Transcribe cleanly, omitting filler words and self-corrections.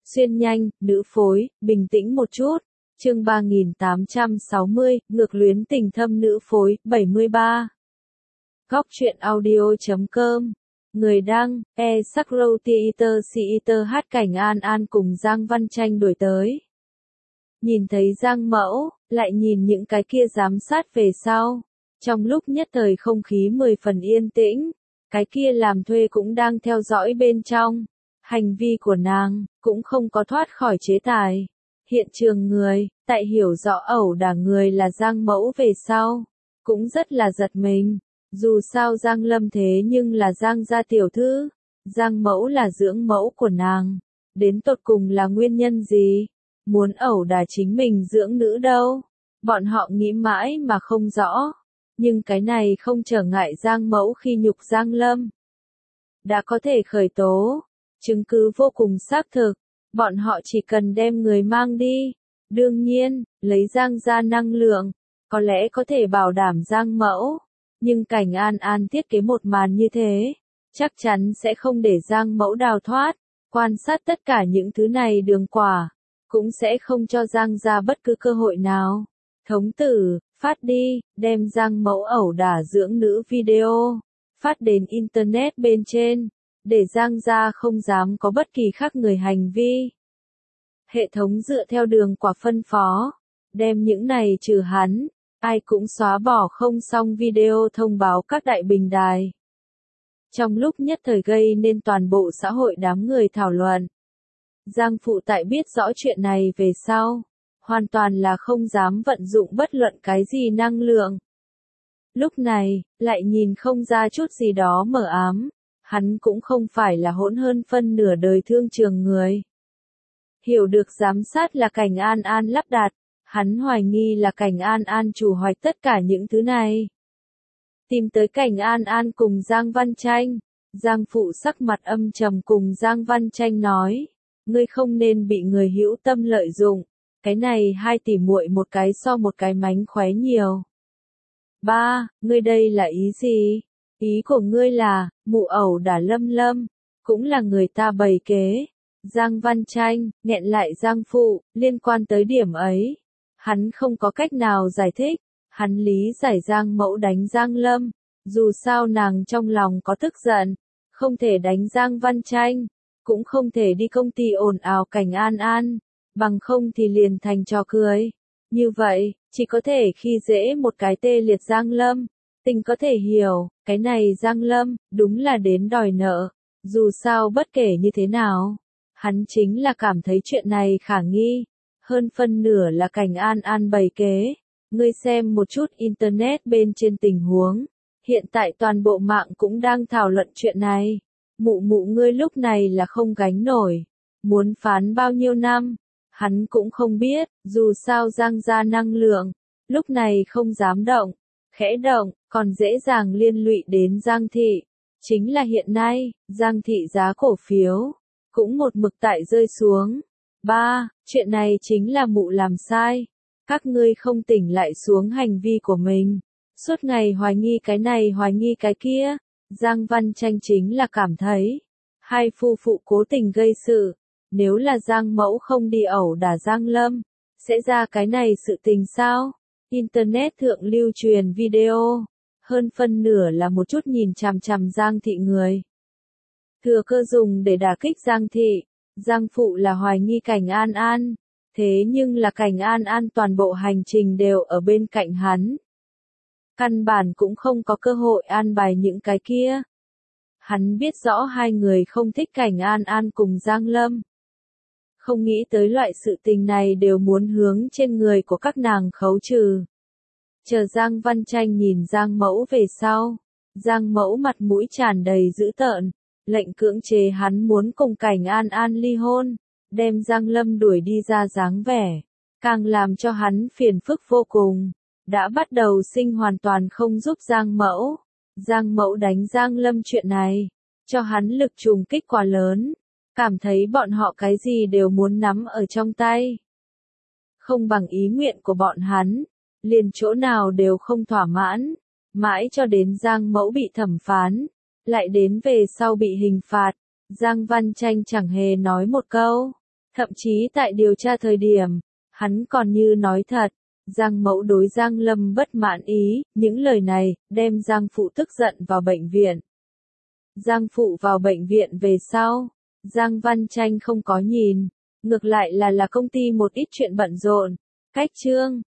Xuyên nhanh, nữ phối, bình tĩnh một chút. Chương 3860, ngược luyến tình thâm nữ phối, 73. Góc truyện audio.com. Người đăng, Sakrow Theater hát cảnh An An cùng Giang Văn Tranh đổi tới. Nhìn thấy Giang Mẫu, lại nhìn những cái kia giám sát về sau. Trong lúc nhất thời không khí 10 phần yên tĩnh, cái kia làm thuê cũng đang theo dõi bên trong. Hành vi của nàng, cũng không có thoát khỏi chế tài. Hiện trường người, tại hiểu rõ ẩu đả người là Giang Mẫu về sau, cũng rất là giật mình. Dù sao Giang Lâm thế nhưng là Giang gia tiểu thư, Giang Mẫu là dưỡng mẫu của nàng. Đến tột cùng là nguyên nhân gì? Muốn ẩu đả chính mình dưỡng nữ đâu? Bọn họ nghĩ mãi mà không rõ. Nhưng cái này không trở ngại Giang Mẫu khi nhục Giang Lâm. Đã có thể khởi tố, chứng cứ vô cùng xác thực, bọn họ chỉ cần đem người mang đi. Đương nhiên, lấy Giang gia năng lượng, có lẽ có thể bảo đảm Giang Mẫu. Nhưng cảnh An An thiết kế một màn như thế, chắc chắn sẽ không để Giang Mẫu đào thoát. Quan sát tất cả những thứ này đường quả, cũng sẽ không cho Giang gia bất cứ cơ hội nào. Thống tử, phát đi, đem Giang Mẫu ẩu đả dưỡng nữ video, phát đến Internet bên trên, để Giang gia không dám có bất kỳ khác người hành vi. Hệ thống dựa theo đường quả phân phó, đem những này trừ hắn, ai cũng xóa bỏ không xong video thông báo các đại bình đài. Trong lúc nhất thời gây nên toàn bộ xã hội đám người thảo luận. Giang phụ tại biết rõ chuyện này về sau, hoàn toàn là không dám vận dụng bất luận cái gì năng lượng. Lúc này, lại nhìn không ra chút gì đó mờ ám, hắn cũng không phải là hỗn hơn phân nửa đời thương trường người. Hiểu được giám sát là cảnh An An lắp đặt, hắn hoài nghi là cảnh An An chủ hoạch tất cả những thứ này. Tìm tới cảnh An An cùng Giang Văn Tranh, Giang phụ sắc mặt âm trầm cùng Giang Văn Tranh nói, ngươi không nên bị người hữu tâm lợi dụng, cái này hai tỷ muội một cái so một cái mánh khóe nhiều. Ba, ngươi đây là ý gì? Ý của ngươi là, mụ ẩu đả Lâm Lâm, cũng là người ta bày kế. Giang Văn Tranh, nghẹn lại Giang phụ, liên quan tới điểm ấy. Hắn không có cách nào giải thích, hắn lý giải Giang Mẫu đánh Giang Lâm, dù sao nàng trong lòng có tức giận, không thể đánh Giang Văn Tranh, cũng không thể đi công ty ồn ào cảnh An An, bằng không thì liền thành trò cười. Như vậy, chỉ có thể khi dễ một cái tê liệt Giang Lâm, tình có thể hiểu, cái này Giang Lâm, đúng là đến đòi nợ, dù sao bất kể như thế nào, hắn chính là cảm thấy chuyện này khả nghi. Hơn phân nửa là cảnh An An bày kế. Ngươi xem một chút Internet bên trên tình huống. Hiện tại toàn bộ mạng cũng đang thảo luận chuyện này. Mụ ngươi lúc này là không gánh nổi. Muốn phán bao nhiêu năm? Hắn cũng không biết, dù sao Giang gia năng lượng. Lúc này không dám động. Khẽ động, còn dễ dàng liên lụy đến Giang thị. Chính là hiện nay, Giang thị giá cổ phiếu cũng một mực tại rơi xuống. Ba, chuyện này chính là mụ làm sai. Các ngươi không tỉnh lại xuống hành vi của mình. Suốt ngày hoài nghi cái này hoài nghi cái kia. Giang Văn Tranh chính là cảm thấy. Hai phu phụ cố tình gây sự. Nếu là Giang Mẫu không đi ẩu đả Giang Lâm. Sẽ ra cái này sự tình sao? Internet thượng lưu truyền video. Hơn phân nửa là một chút nhìn chằm chằm Giang thị người. Thừa cơ dùng để đả kích Giang thị. Giang phụ là hoài nghi cảnh An An, thế nhưng là cảnh An An toàn bộ hành trình đều ở bên cạnh hắn. Căn bản cũng không có cơ hội an bài những cái kia. Hắn biết rõ hai người không thích cảnh An An cùng Giang Lâm. Không nghĩ tới loại sự tình này đều muốn hướng trên người của các nàng khấu trừ. Chờ Giang Văn Tranh nhìn Giang Mẫu về sau. Giang Mẫu mặt mũi tràn đầy dữ tợn. Lệnh cưỡng chế hắn muốn cùng cảnh An An ly hôn, đem Giang Lâm đuổi đi ra dáng vẻ, càng làm cho hắn phiền phức vô cùng. Đã bắt đầu sinh hoàn toàn không giúp Giang Mẫu. Giang Mẫu đánh Giang Lâm chuyện này, cho hắn lực trùng kích quá lớn, cảm thấy bọn họ cái gì đều muốn nắm ở trong tay. Không bằng ý nguyện của bọn hắn, liền chỗ nào đều không thỏa mãn, mãi cho đến Giang Mẫu bị thẩm phán. Lại đến về sau bị hình phạt, Giang Văn Tranh chẳng hề nói một câu. Thậm chí tại điều tra thời điểm, hắn còn như nói thật. Giang Mẫu đối Giang Lâm bất mãn ý, những lời này, đem Giang Phụ tức giận vào bệnh viện. Giang Phụ vào bệnh viện về sau, Giang Văn Tranh không có nhìn, ngược lại là công ty một ít chuyện bận rộn. Cách chương